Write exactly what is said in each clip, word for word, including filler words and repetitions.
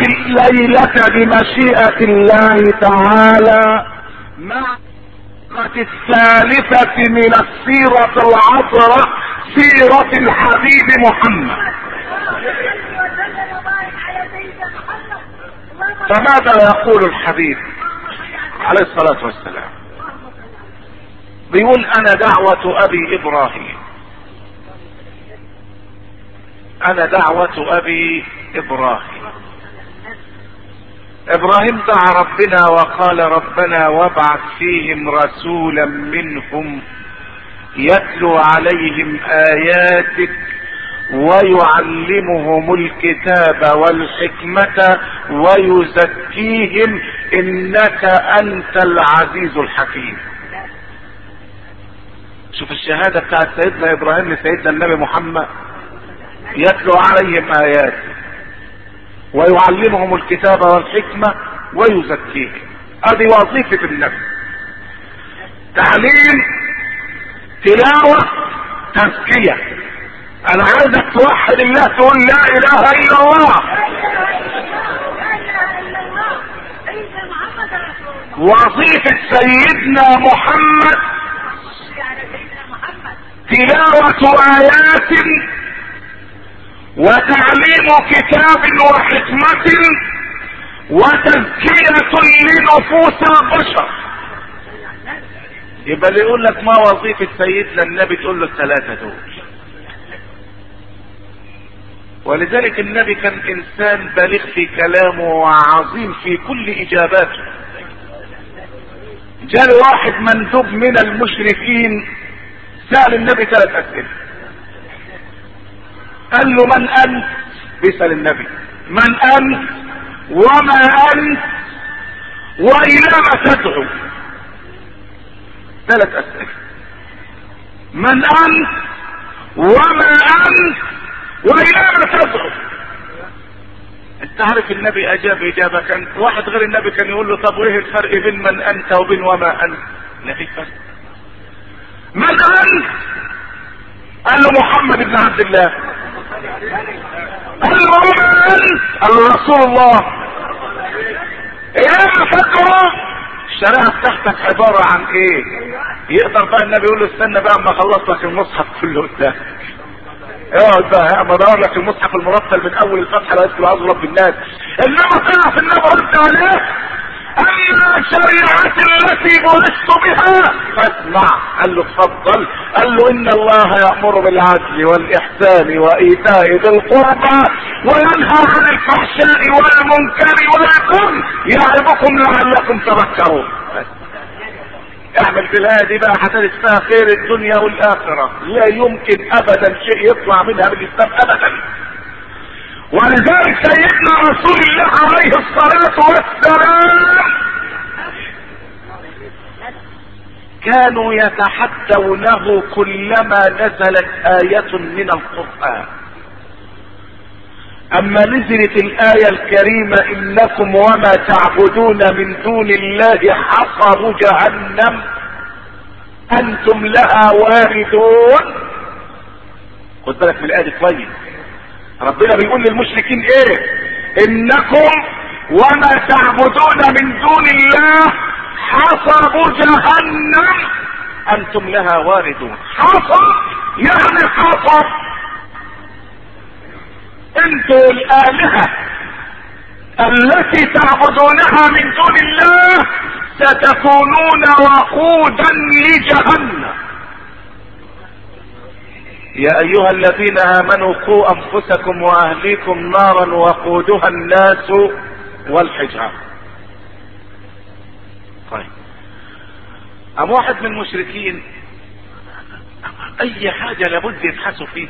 الليلة بمشيئة الله تعالى مع الثالثة من السيرة العطرة، سيرة الحبيب محمد. فماذا يقول الحبيب عليه الصلاة والسلام؟ بيقول انا دعوة ابي ابراهيم، انا دعوة ابي ابراهيم. ابراهيم دعا ربنا وقال ربنا وابعث فيهم رسولا منهم يتلو عليهم اياتك ويعلمهم الكتاب والحكمة ويزكيهم انك انت العزيز الحكيم. شوف الشهادة بتاعت سيدنا ابراهيم لسيدنا النبي محمد، يتلو عليهم اياتك ويعلمهم الكتاب والحكمة ويزكيهم. هذه وظيفة النبي، تعليم، تلاوة، تزكية. انا عايزك توحد الله، تقول لا اله الا الله. وظيفة سيدنا محمد تلاوة ايات وتعليم كتاب وحكمة وتزكية لنفوس البشر. يبقى اللي يقول لك ما وظيفة سيدنا النبي تقول له الثلاثة دول. ولذلك النبي كان انسان بالغ في كلامه وعظيم في كل اجاباته. جاء واحد مندوب من المشركين سأل النبي ثلاث اسئلة. قال له من انت؟ بيسأل النبي من انت وما انت والى ما تدعو. ثلاث اسئلة، من انت وما انت والى ما تدعو. انت عارف النبي اجاب اجابة، كان واحد غير النبي كان يقول له طب وايه الفرق بين من انت وبين وما انت؟ لا في فرق. من انت؟ قال له محمد بن عبد الله. قال له وما انت؟ قال له رسول الله. الى ما تدعو؟ الشريعة بتاعتك عبارة عن ايه؟ يقدر بقى النبي يقول له استنى بقى اما اخلص لك المصحف كله قدامك. اقعد بقى اما ادور لك المصحف المرتل من اول الفتحه لغايه ما اضرب بالناس. انما تعرف النبي رد عليه اما الشريعه التي بعثت بها فاسمع. قال له اتفضل. قال له ان الله يامر بالعدل والاحسان وايتاء ذي القربى وينهى عن الفحشاء والمنكر والبغي يعظكم لعلكم تذكرون. اعمل في الآية دي بقى هتجد فيها خير الدنيا والآخرة. لا يمكن أبدا شيء يطلع منها بالإسلام أبدا. ولذلك سيدنا رسول الله عليه الصلاة والسلام كانوا يتحدونه كلما نزلت آية من القرآن. اما نزلت الآية الكريمة انكم وما تعبدون من دون الله حصب جهنم انتم لها واردون. خد بالك من الآية دي كويس. ربنا بيقول للمشركين ايه؟ انكم وما تعبدون من دون الله حصب جهنم انتم لها واردون. حصب يعني حصب. انتوا الآلهة التي تعبدونها من دون الله ستكونون وقودا لجهنم. يا ايها الذين امنوا قوا انفسكم واهليكم نارا وقودها الناس والحجارة. طيب ام واحد من المشركين اي حاجة لابد يبحثوا فيها،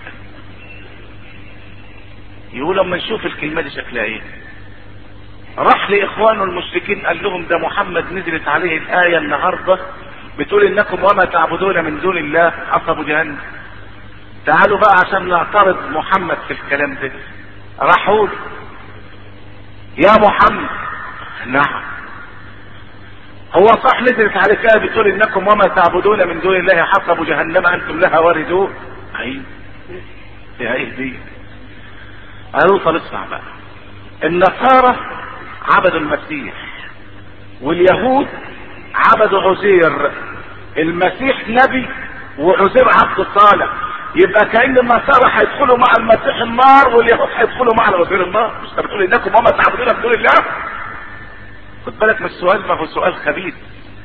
يقول لما نشوف الكلمة دي شكلها ايه. راح لاخوانه المشركين قال لهم ده محمد نزلت عليه الآية النهاردة بتقول انكم وما تعبدون من دون الله حصب جهنم. تعالوا بقى عشان نعترض محمد في الكلام ده. راحوا له يا محمد. نعم هو صح نزلت عليك آية بتقول انكم وما تعبدون من دون الله حصب جهنم انتم لها واردون. ايوه يا ايه دي. قالوا طب اسمع بقى، النصارى عبدوا المسيح، واليهود عبدوا عزير. المسيح نبي وعزير عبد صالح، يبقى كأن النصارى هيدخلوا مع المسيح النار واليهود هيدخلوا مع عزير النار. مش بتقول انكم وما تعبدون من دون الله؟ خد بالك من السؤال، ما هو سؤال خبيث،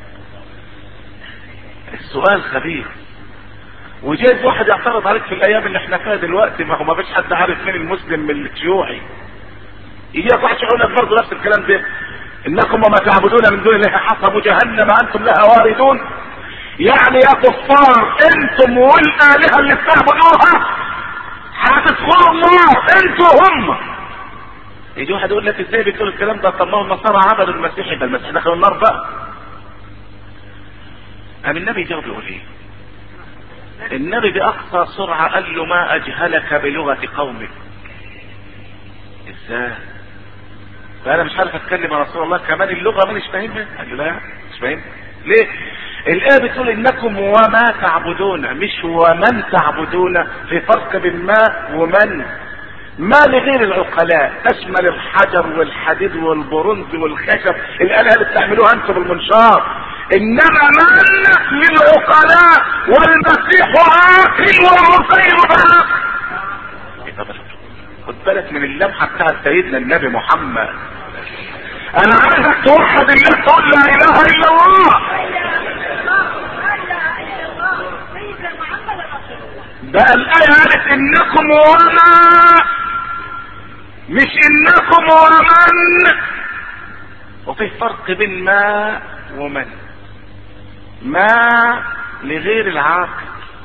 السؤال خبيث. وجايز واحد يعترض عليك في الايام اللي احنا فيها دلوقتي، ما هو ما فيش حد عارف مين المسلم من الشيوعي. يجي لك واحد يقول لك برضه نفس الكلام ده، انكم وما تعبدون من دون الله حسب جهنم انتم لها واردون. يعني يا كفار انتم والالهه اللي بتعبدوها هتدخلوا النار انتوا هم. يجي واحد يقول لك ازاي بتقول الكلام ده؟ طب ما هو النصارى عبدوا المسيح، يبقى المسيح دخل النار بقى. قام النبي جاوب يقول ايه؟ النبي باقصى سرعه قال له ما اجهلك بلغه قومك. ازاي؟ فانا مش عارف اتكلم يا رسول الله، كمان اللغه مش فاهمها؟ قال له لا مش فاهم. ليه؟ الايه بتقول انكم وما تعبدون، مش ومن تعبدون. في فرق بين ما ومن. ما لغير العقلاء، تشمل الحجر والحديد والبرونز والخشب، الآلهة اللي بتعملوها انتم بالمنشار. انما من للعقلاء، والمسيح عاقل والعصير بالعقل. خد بالك من اللمحة بتاعت سيدنا النبي محمد. انا عايزك توحد الله، تقول لا اله الا الله. بقى الآية قالت انكم وما، مش انكم ومن. وفي فرق بين ما ومن. ما لغير العاقل،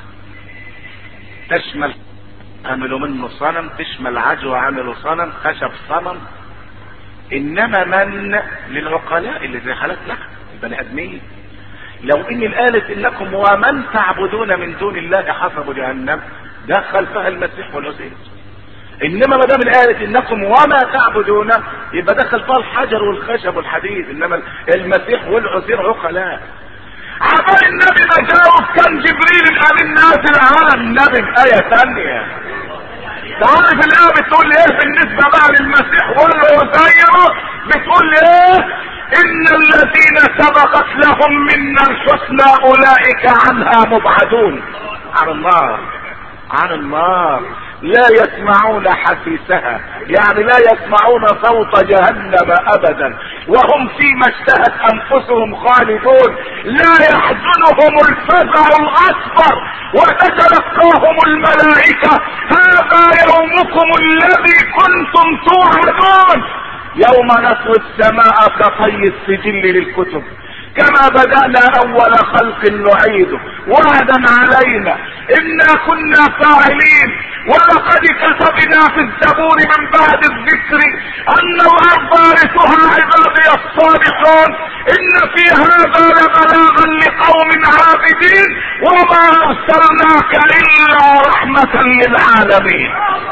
تشمل عملوا منه صنم، تشمل عجوة عملوا صنم، خشب صنم. انما من للعقلاء اللي زي حالتنا البني ادمين. لو ان الآلة انكم ومن تعبدون من دون الله حسب جهنم، دخل فيها المسيح والعزير. انما ما دام الآية انكم وما تعبدون، يبقى دخل فيها الحجر والخشب والحديد. انما المسيح والعزير عقلاء. عبال النبي ما جاوب كان جبريل الامين نازل على النبي بآية ثانية. تعرف الآية بتقول ايه بالنسبة بقى للمسيح والعزير؟ بتقول ايه؟ ان الذين سبقت لهم منا الحسنى اولئك عنها مبعدون. عن النار، عن النار لا يسمعون حسيسها، يعني لا يسمعون صوت جهنم ابدا، وهم فيما اشتهت انفسهم خالدون. لا يحزنهم الفزع الاكبر، وتتلقاهم الملائكة هذا يومكم الذي كنتم توعدون. يوم نطوي السماء كطي السجل للكتب، كما بدأنا اول خلق نعيده وعدا علينا انا كنا فاعلين. ولقد كتبنا في الزبور من بعد الذكر ان الارض يرثها عبادي الصالحون ان في هذا لبلاغا لقوم عابدين وما ارسلناك الا رحمة للعالمين.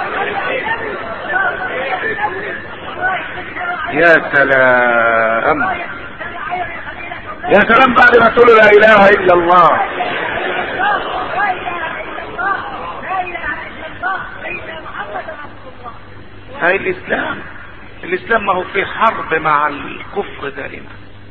يا سلام، يا سلام بعد ما تقولوا لا اله الا الله. هاي الاسلام، الاسلام ما هو في حرب مع الكفر دائما.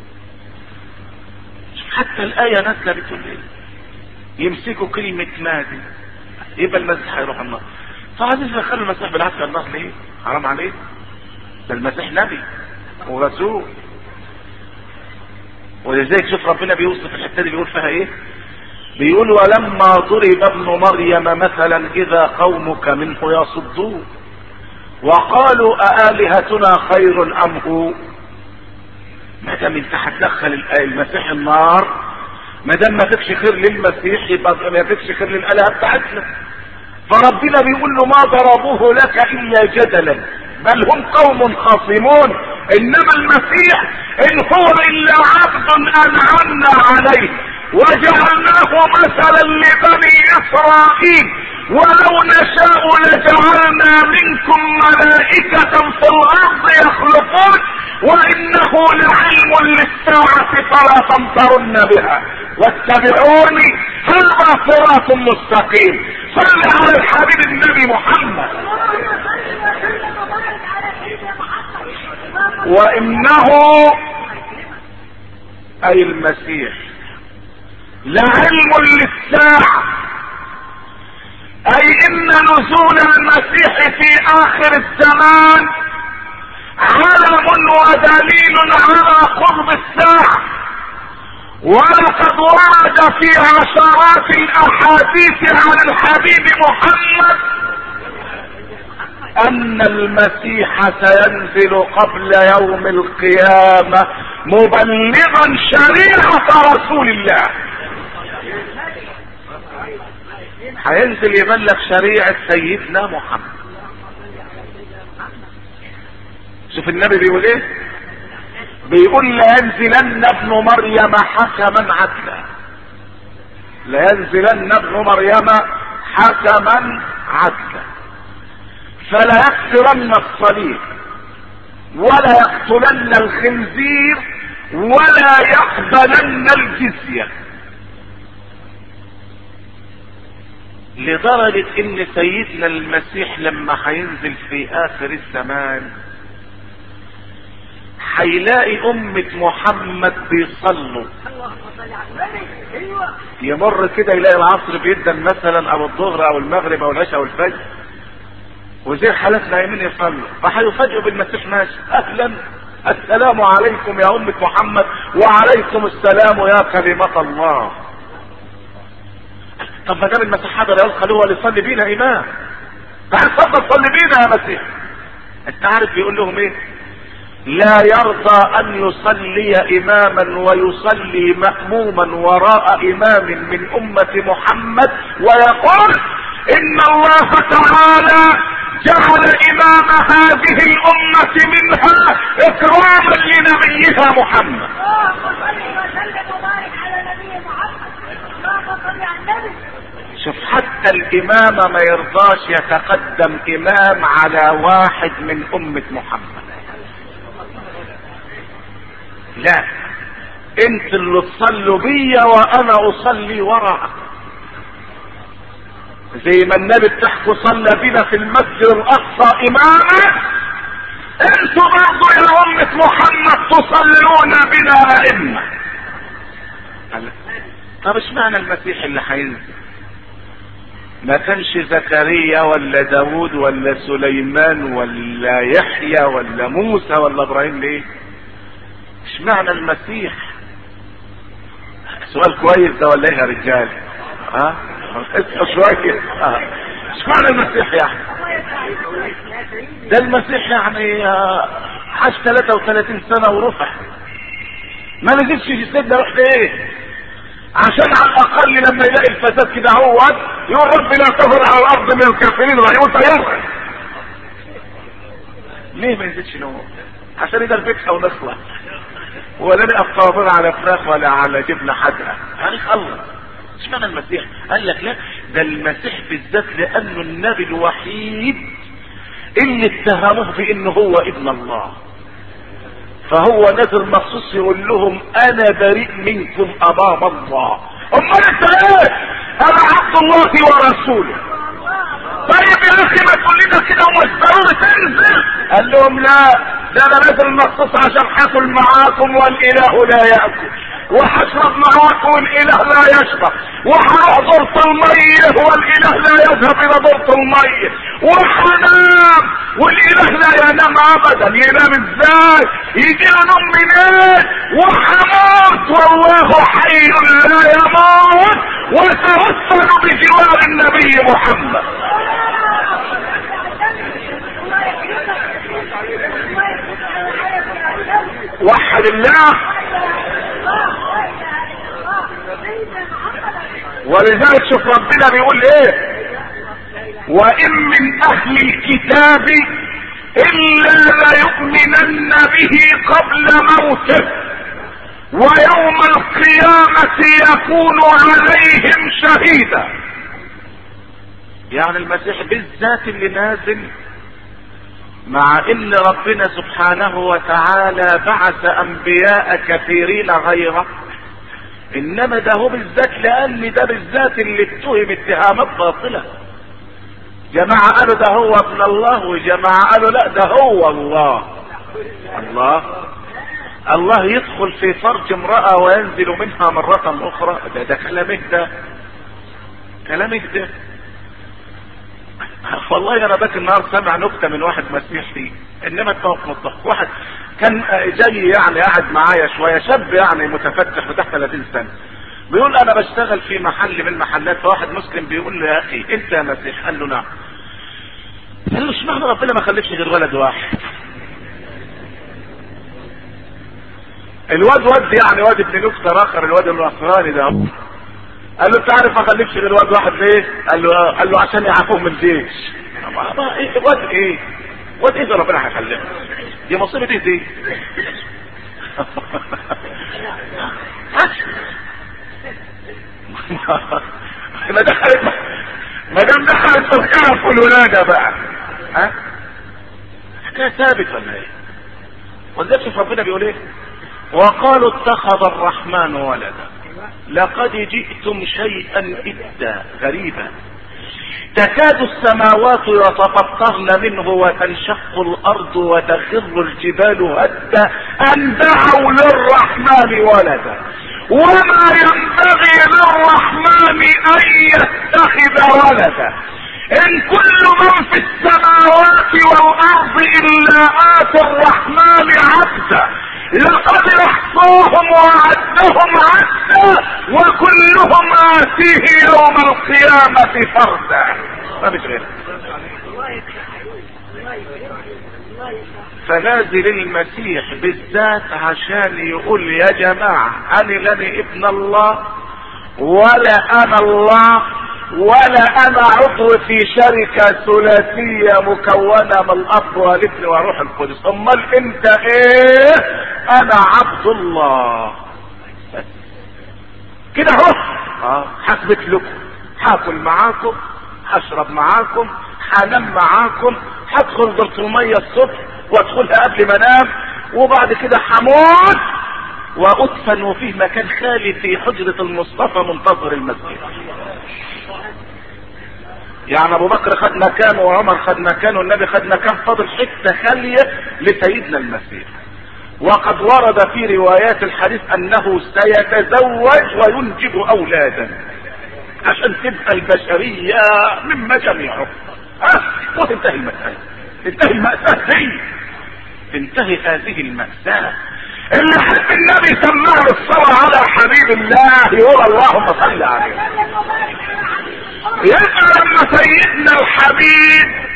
حتى الايه نازله بتقول ايه؟ يمسكوا كلمه مادي يبقى المسيح هيروح النار. فعايزين يدخلوا المسيح بالعافيه النار ليه؟ حرام عليه، ده المسيح نبي ورسول. ولذلك شوف ربنا بيوصف الحته دي بيقول فيها ايه؟ بيقول ولما ضرب ابن مريم مثلا اذا قومك منه يصدون وقالوا أآلهتنا خير ام هو. ما دام انت هتدخل المسيح النار، ما دام ما فيكش خير للمسيح يبقى ما فيكش خير للآلهة بتاعتنا. فربنا بيقول له ما ضربوه لك الا جدلا بل هم قوم خاصمون. انما المسيح ان هو الا عبد انعمنا عليه وجعلناه مثلا لبني اسرائيل ولو نشاء لجعلنا منكم ملائكة في الارض يخلقون وانه لعلم للساعة فلا تمترن بها واتبعوني هذا صراط مستقيم. صل على الحبيب النبي محمد. وانه اي المسيح لعلم للساعة، اي ان نزول المسيح في اخر الزمان علم ودليل على قرب الساعة. ولقد ورد في عشرات الاحاديث عن الحبيب محمد ان المسيح سينزل قبل يوم القيامة مبلغا شريعة رسول الله. هينزل يبلغ شريعة سيدنا محمد. شوف النبي بيقول ايه؟ بيقول لينزلن ابن مريم حكما عدلا، لينزلن ابن مريم حكما عدلا، فلا يكسرن الصليب ولا يقتلن الخنزير ولا يقبلن الجزية. لدرجة ان سيدنا المسيح لما هينزل في اخر الزمان هيلاقي امة محمد بيصلوا، يمر كده يلاقي العصر بيدن مثلا او الظهر او المغرب او العشاء او الفجر، وزي حالتنا يمين يصلوا، فهيفاجئوا بالمسيح ماشي، اهلا السلام عليكم يا امة محمد وعليكم السلام يا كلمة الله. طب ما دام المسيح حضر يا خلوه يصلي بينا امام، تعال اتفضل صلي بينا يا مسيح. انت عارف بيقول لهم ايه؟ لا يرضى ان يصلي اماما ويصلي مأموما وراء امام من امة محمد ويقول ان الله تعالى جعل امام هذه الامة منها اكراما لنبيها محمد. شوف حتى الامام ما يرضاش يتقدم امام على واحد من امة محمد، لا انت اللي تصلوا بيا وانا اصلي وراءك. زي ما النبي بتحكوا صلى بنا في المسجد الاقصى اماما، انتوا برضو يا امة محمد تصلون بنا ائمة. طب اشمعنى المسيح اللي هينزل ما كانش زكريا ولا داود ولا سليمان ولا يحيى ولا موسى ولا ابراهيم؟ ليه اشمعنى المسيح؟ سؤال كويس ده ولا ايه يا رجال؟ ها اسمع شويه. اشمعنى المسيح يعني؟ ده المسيح يعني عاش ثلاثة وثلاثين سنة ورفع، ما نزلش في سيدنا رحت ايه؟ عشان على الاقل لما يلاقي الفساد كده هو يقول رب لا تذر على الارض من الكافرين ويقول فيرخص. ليه ما ينزلش نوم؟ عشان يقدر بيتها ونخلص، ولا نقف طابر على فراخ ولا على جبنه حادقه هنخلص. اشمعنى المسيح؟ قال لك لا، ده المسيح بالذات لانه النبي الوحيد اللي اتهموه بانه هو ابن الله، فهو نازل مخصوص يقول لهم انا بريء منكم امام الله. امال انت ايه؟ انا عبد الله ورسوله. طيب يا اخي ما تقول لنا كده ومش ضروري تنزل. قال لهم لا، ده انا نازل مخصوص عشان هاكل معاكم والاله لا ياكل، وهشرب معاكم والاله لا يشرب، وهروح دورة المية والاله لا يذهب الى دورة المية، وهنام والاله لا ينام ابدا. ينام ازاي؟ يجي له نوم منين؟ وهموت والله حي لا يموت وتوسل بجوار النبي محمد. وحد الله. ولذلك شوف ربنا بيقول ايه؟ وان من اهل الكتاب الا ليؤمنن به قبل موته ويوم القيامة يكون عليهم شهيدا. يعني المسيح بالذات اللي نازل، مع ان ربنا سبحانه وتعالى بعث انبياء كثيرين غيره، انما ده هو بالذات لان ده بالذات اللي اتهم اتهامات باطله. جماعه قالوا ده هو ابن الله، وجماعه قالوا لا ده هو الله. الله الله يدخل في فرج امرأة وينزل منها مرة اخرى؟ ده ده كلامك ده كلامك ده والله انا باكر النهار سامع نكتة من واحد مسيحي، انما توقف مطلق. واحد كان جاي يعني قاعد معايا شوية، شاب يعني متفتح بتاع ثلاثين سنة، بيقول انا بشتغل في محل من المحلات، فواحد مسلم بيقول له يا اخي انت يا مسيح؟ قال له نعم. قال له اشمعنى ربنا ما خلفش غير ولد واحد؟ الواد واد يعني واد ابن نكتة اخر، الواد النصراني ده قال له انت عارف ما خلفش غير واد واحد ليه؟ قال له قال له عشان يعافوه من الجيش. ايه واد ايه؟ واد ايه ده ربنا هيخلفه؟ دي مصيبة ايه دي؟ ما دخلت ما دام دخلت الخير في الولادة بقى، ها؟ حكاية ثابت ولا ايه؟ ولذلك شوف ربنا بيقول ايه؟ وقالوا اتخذ الرحمن ولدا لقد جئتم شيئا إدا غريبا تكاد السماوات يتفطرن منه وتنشق الأرض وتخر الجبال هدا أن دعوا للرحمن ولدا وما ينبغي للرحمن أن يتخذ ولدا إن كل من في السماوات والأرض إلا آتي الرحمن عبدا لقد احصاهم وعدهم عدا وكلهم آتيه يوم القيامة فردا. ما مش غير فنازل المسيح بالذات عشان يقول يا جماعة أنا لاني ابن الله ولا أنا الله ولا أنا عضو في شركة ثلاثية مكونة من الأب والابن وروح القدس. أمال أنت إيه؟ أنا عبد الله كده اهو. اه هثبت لكم، هاكل معاكم، هشرب معاكم، هنام معاكم، هدخل دورة المية الصبح وادخلها قبل ما انام، وبعد كده هموت وادفن فيه مكان خالي في حجرة المصطفى منتظر المسجد. يعني ابو بكر خد مكانه وعمر خد مكانه والنبي خد مكان، فاضل حته خاليه لسيدنا المسيح. وقد ورد في روايات الحديث انه سيتزوج وينجب اولادا عشان تبقى البشريه مما جميعه. ها وتنتهي المساله، تنتهي المأساة دي، تنتهي هذه المأساة. اللي حب النبي سماه الصلاة على حبيب الله يقول اللهم صل عليه. يبقى لما سيدنا الحبيب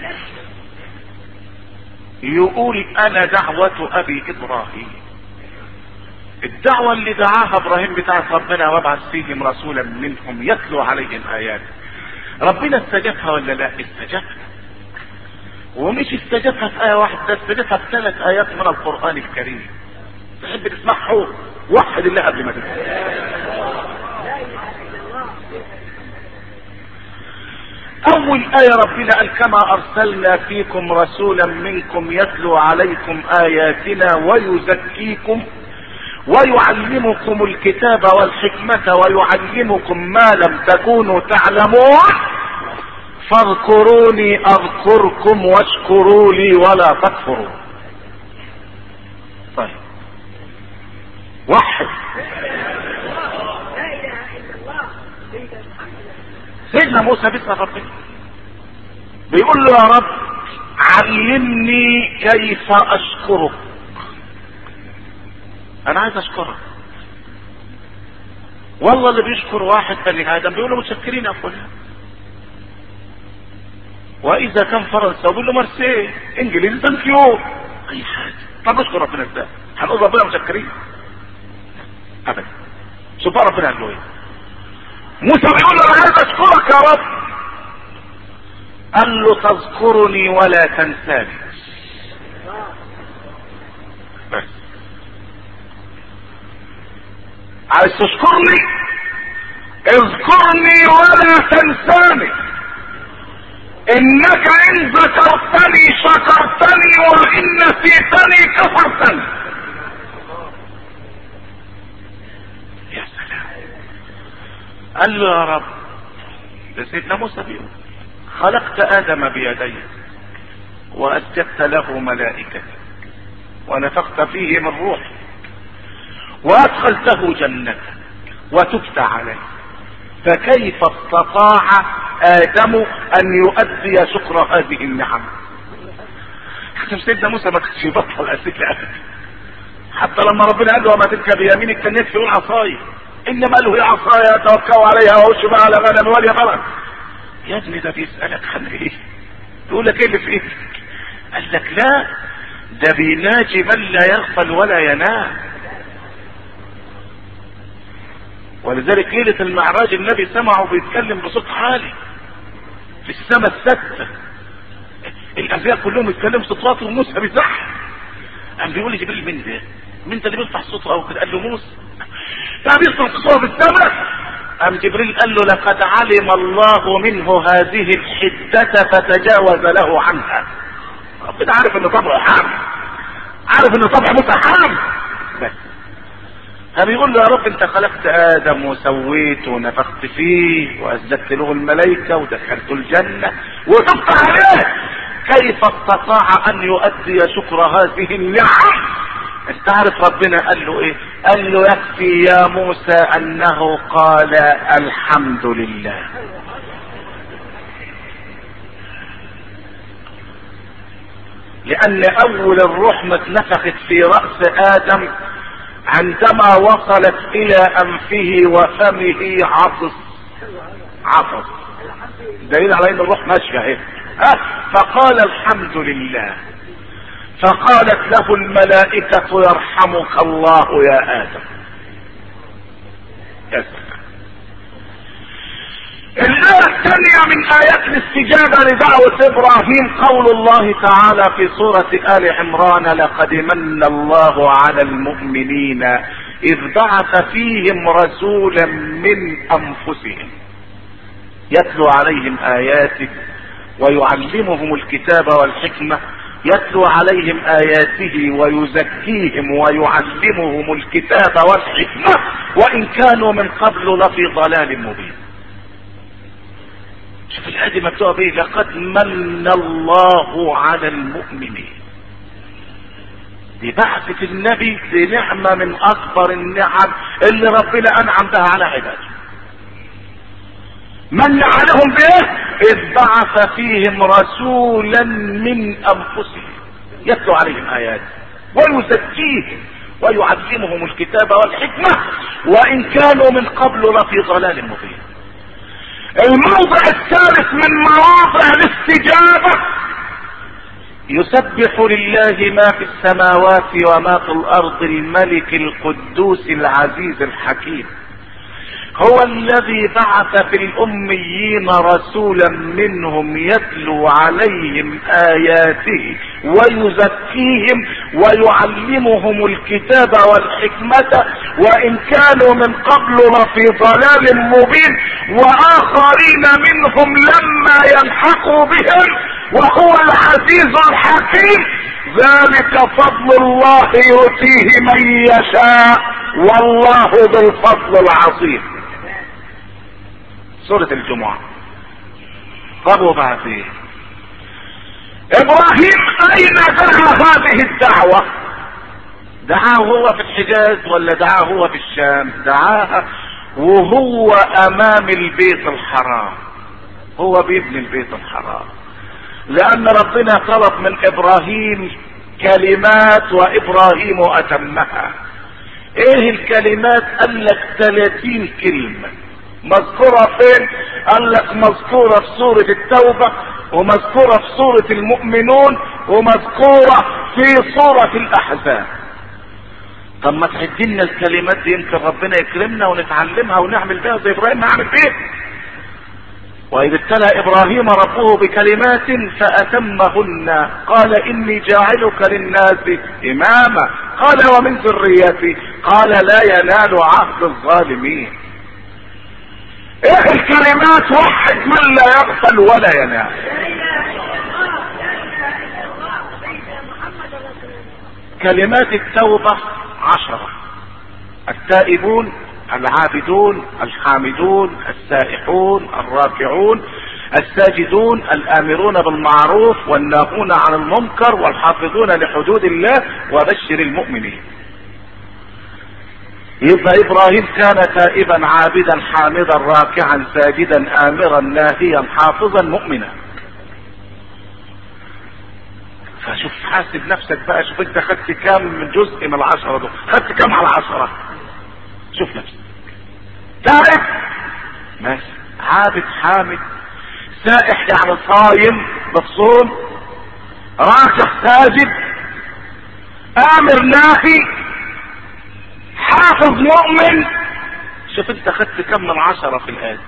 يقول انا دعوة ابي ابراهيم، الدعوة اللي دعاها ابراهيم بتاعت ربنا وابعث فيهم رسولا منهم يتلو عليهم ايات، ربنا استجابها ولا لا؟ استجابها. ومش استجابها في ايه واحدة، استجابها في ثلاث ايات من القرآن الكريم. تحب تسمعه؟ وحد الله قبل ما تسمع. اول آية ربنا قال كما ارسلنا فيكم رسولا منكم يتلو عليكم اياتنا ويزكيكم ويعلمكم الكتاب والحكمة ويعلمكم ما لم تكونوا تعلمون فاذكروني اذكركم واشكروا لي ولا تكفروا. طيب وحد سيدنا موسى بيسأل ربنا بيقول له يا رب علمني كيف اشكرك، انا عايز اشكرك. والله اللي بيشكر واحد بني ادم بيقول له متشكرين يا فلان، واذا كان فرنسا بيقول له مرسي، انجليزي ثانك يو، اي حاجه. طب نشكر ربنا ازاي؟ هنقول ربنا متشكرين؟ ابدا. شوف ربنا قال له ايه. موسى بيقول له انا عايز اشكرك يا رب، قال له تذكرني ولا تنساني. بس عايز تشكرني اذكرني ولا تنساني، انك ان ذكرتني شكرتني وان نسيتني كفرتني. يا سلام. قال له يا رب، ده سيدنا موسى بيقول خلقت ادم بيدي واسجدت له ملائكتي ونفخت فيه من روحي وادخلته جنتك وتبت عليه، فكيف استطاع ادم ان يؤدي شكر هذه النعم؟ حتى سيدنا موسى ما كانش يبطل اسئله ابدا، حتى لما ربنا قال له وما تلك بيمينك كان نفسه يقول عصاي، انما قال له هي عصاي اتوكل عليها واهش بها على غنم ولي غنم. يا ابني ده بيسالك عن ايه؟ يقول لك ايه اللي في ايدك؟ قال لك لا، ده بيناجي من لا يغفل ولا ينام. ولذلك ليلة المعراج النبي سمعه بيتكلم بصوت عالي في السماء الستة، الانبياء كلهم يتكلموا صوت واطي وموسى بيزعق. قام بيقول لي جبريل مين ده؟ مين ده اللي بيفتح صوته او كده؟ قال له موسى. ده بيصرخ صوته في السماء. قام جبريل قال له لقد علم الله منه هذه الحدة فتجاوز له عنها. ربنا عارف ان طبعه حرام، عارف ان طبع موسى حرام، بس فبيقول له يا رب انت خلقت ادم وسويته ونفخت فيه واسجدت له الملائكه ودخلته الجنه وتبت عليه، كيف استطاع ان يؤدي شكر هذه النعم؟ انت عارف ربنا قال له ايه؟ قال له يكفي يا موسى انه قال الحمد لله. لان اول الروح ما اتنفخت في رأس ادم عندما وصلت الى انفه وفمه عطس عطس، دليل على ان الروح ماشيه اهي. فقال الحمد لله، فقالت له الملائكة يرحمك الله يا ادم. يا سلام. الآية الثانية من آيات الاستجابة لدعوة إبراهيم قول الله تعالى في سورة آل عمران لقد من الله على المؤمنين إذ بعث فيهم رسولا من أنفسهم يتلو عليهم آياته ويعلمهم الكتاب والحكمة، يتلو عليهم آياته ويزكيهم ويعلمهم الكتاب والحكمة وإن كانوا من قبل لفي ضلال مبين. شوف الآية مكتوبة به لقد من الله على المؤمنين. دي بعثة النبي، دي نعمة من أكبر النعم اللي ربنا أنعم بها على عباده. من عليهم بإيه؟ إذ بعث فيهم رسولا من أنفسهم يتلو عليهم آياته ويزكيهم ويعلمهم الكتاب والحكمة وإن كانوا من قبل لفي ضلال مبين. الموضع الثالث من مواضع الاستجابة يسبح لله ما في السماوات وما في الارض الملك القدوس العزيز الحكيم، هو الذي بعث في الاميين رسولا منهم يتلو عليهم اياته ويزكيهم ويعلمهم الكتاب والحكمة وان كانوا من قبل لفي ضلال مبين واخرين منهم لما يلحقوا بهم وهو العزيز الحكيم. ذلك فضل الله يؤتيه من يشاء والله ذو الفضل العظيم. سورة الجمعة. طب وبعدين ابراهيم اين دعا هذه الدعوة؟ دعاه هو في الحجاز ولا دعاه هو في الشام؟ دعاها وهو امام البيت الحرام، هو بيبني البيت الحرام، لان ربنا طلب من ابراهيم كلمات وابراهيم اتمها. ايه الكلمات؟ قال لك ثلاثين كلمة. مذكورة فين؟ قال لك مذكورة في سورة التوبة ومذكورة في سورة المؤمنون ومذكورة في سورة الاحزاب. طب ما تعد لنا الكلمات دي يمكن ربنا يكرمنا ونتعلمها ونعمل بها زي ابراهيم ما عمل بيه. وإذ ابتلى إبراهيم ربه بكلمات فأتمهن قال إني جاعلك للناس إماما قال ومن ذريتي قال لا ينال عهد الظالمين. إيه الكلمات؟ وحد من لا يغفل ولا ينال. كلمات التوبة عشرة: التائبون العابدون الحامدون السائحون الراكعون الساجدون الآمرون بالمعروف والناهون عن المنكر والحافظون لحدود الله وبشر المؤمنين. يبقى ابراهيم كان تائبا عابدا حامدا راكعا ساجدا امرا ناهيا حافظا مؤمنا. فشوف حاسب نفسك بقى، شوف انت خدت كام من جزء من العشرة دول، خدت كام على عشرة؟ شوف نفسك تائب ماشي، عابد حامد، سائح يعني صايم بتصوم، راكع ساجد، امر ناهي، حافظ مؤمن. شوف انت خدت كم من عشرة في الآية.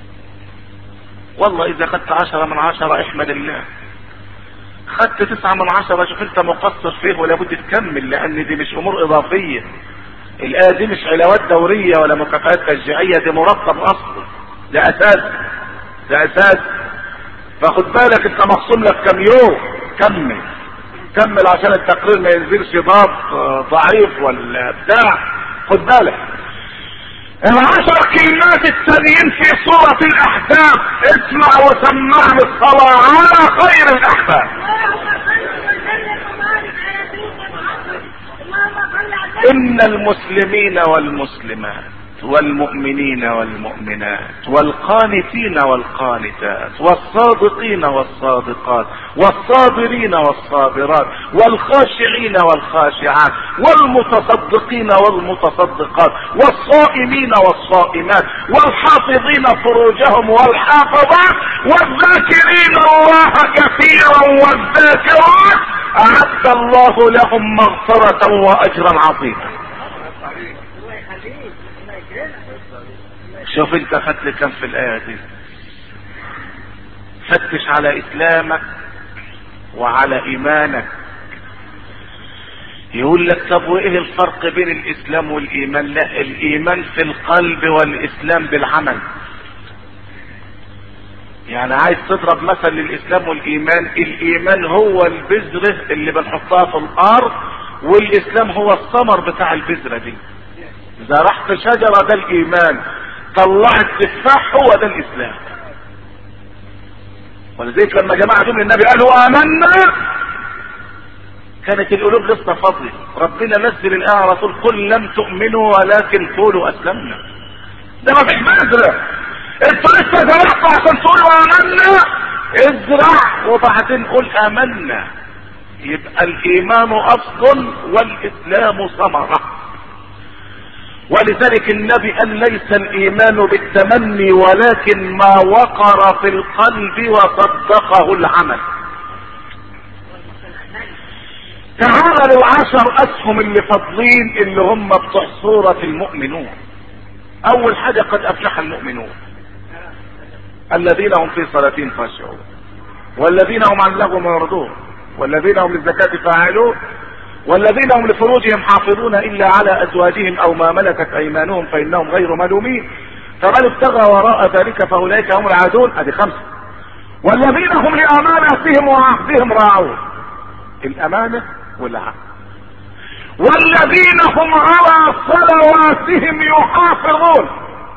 والله اذا خدت عشرة من عشرة احمد الله. خدت تسعة من عشرة شوف انت مقصر فيه ولا بد تكمل، لان دي مش امور اضافية. الآية دي مش علاوات دورية ولا مكافآت تشجيعية، دي مرتب اصلا، ده اساس، ده اساس. فخد بالك انت مخصوم لك كم يوم، كمل كمل عشان التقرير ما ينزلش ضغط ضعيف ولا بتاع. خد بالك العشر كلمات التانيين في سورة الاحزاب، اسمع وسمعني الصلاة على خير الاحباب. ان المسلمين والمسلمات والمؤمنين والمؤمنات والقانتين والقانتات والصادقين والصادقات والصابرين والصابرات والخاشعين والخاشعات والمتصدقين والمتصدقات والصائمين والصائمات والحافظين فروجهم والحافظات والذاكرين الله كثيرا والذاكرات أعد الله لهم مغفرة وأجرا عظيما. شوف انت خدت كم في الآية دي. فتش على اسلامك وعلى ايمانك. يقول لك طب وايه الفرق بين الاسلام والايمان؟ لا، الايمان في القلب والاسلام بالعمل. يعني عايز تضرب مثل للاسلام والايمان، الايمان هو البذرة اللي بنحطها في الارض، والاسلام هو الثمر بتاع البذرة دي. زرعت شجرة ده الايمان، طلعت تفاح هو ده الاسلام. ولذلك لما جماعة دول النبي قالوا امنا، كانت القلوب لسه فاضية. ربنا نزل الآية على طول، قل لم تؤمنوا ولكن قولوا اسلمنا. ده ما فيش بذرة، انتوا لسه زرعتوا عشان تقولوا امنا. ازرع وبعدين قل امنا. يبقى الايمان اصل والاسلام ثمرة. ولذلك النبي قال ليس الايمان بالتمني ولكن ما وقر في القلب وصدقه العمل. تعالى للعشر اسهم اللي فاضلين اللي هم بتوع سورة المؤمنون. اول حاجة قد افلح المؤمنون الذين هم في صلاتهم خاشعون والذين هم عن اللغو معرضون والذين هم للزكاة فاعلون والذين هم لفروجهم حافظون الا على ازواجهم او ما ملكت ايمانهم فانهم غير ملومين فمن ابتغى وراء ذلك فاولئك هم العادون. ادي خمسة. والذين هم لاماناتهم وعهدهم راعون، الامانة والعهد. والذين هم على صلواتهم يحافظون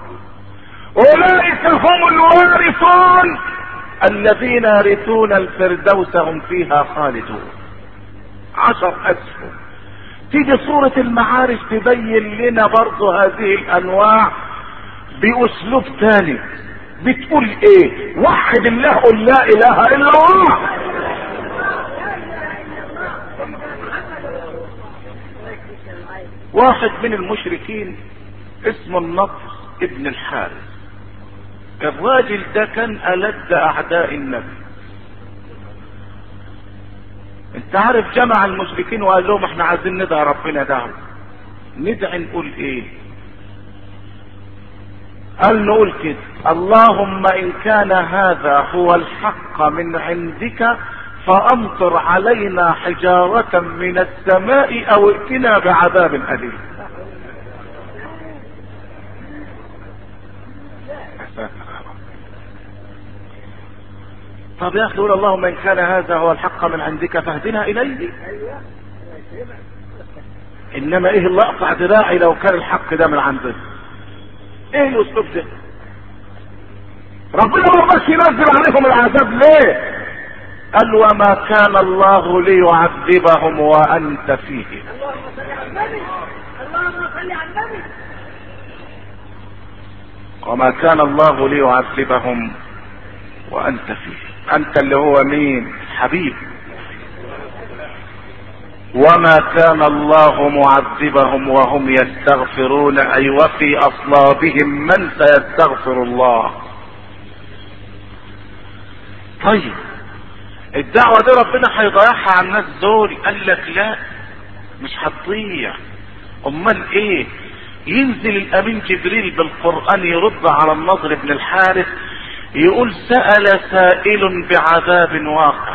اولئك هم الوارثون الذين يرثون الفردوس هم فيها خالدون. عشر اسهم. تيجي سورة المعارج تبين لنا برضو هذه الانواع باسلوب ثاني. بتقول ايه؟ وحد الله، قل لا اله الا الله. واحد من المشركين اسمه النضر ابن الحارث، الراجل ده كان ألد اعداء النبي. انت عارف جمع المشركين وقال لهم احنا عايزين ندعي ربنا دعوة. ندعي نقول ايه؟ قال نقول كده: اللهم ان كان هذا هو الحق من عندك فامطر علينا حجارة من السماء او ائتنا بعذاب اليم. طب يا اخي قول اللهم ان كان هذا هو الحق من عندك فاهدنا اليه. انما ايه اللي اقطع ذراعي لو كان الحق ده من عندك؟ ايه الاسلوب ده؟ ربنا ما رضاش ينزل عليهم العذاب ليه؟ قال وما كان الله ليعذبهم وانت فيهم. اللهم صل على النبي، اللهم صل على النبي. وما كان الله ليعذبهم وانت فيهم، انت اللي هو مين؟ حبيب. وما كان الله معذبهم وهم يستغفرون، اي وفي اصلابهم من سيستغفر الله. طيب الدعوة دي ربنا هيضيعها على الناس دول؟ قال لك لا، مش هتضيع. امال ايه؟ ينزل الامين جبريل بالقرآن يرد على النضر بن الحارث، يقول سأل سائل بعذاب واقع.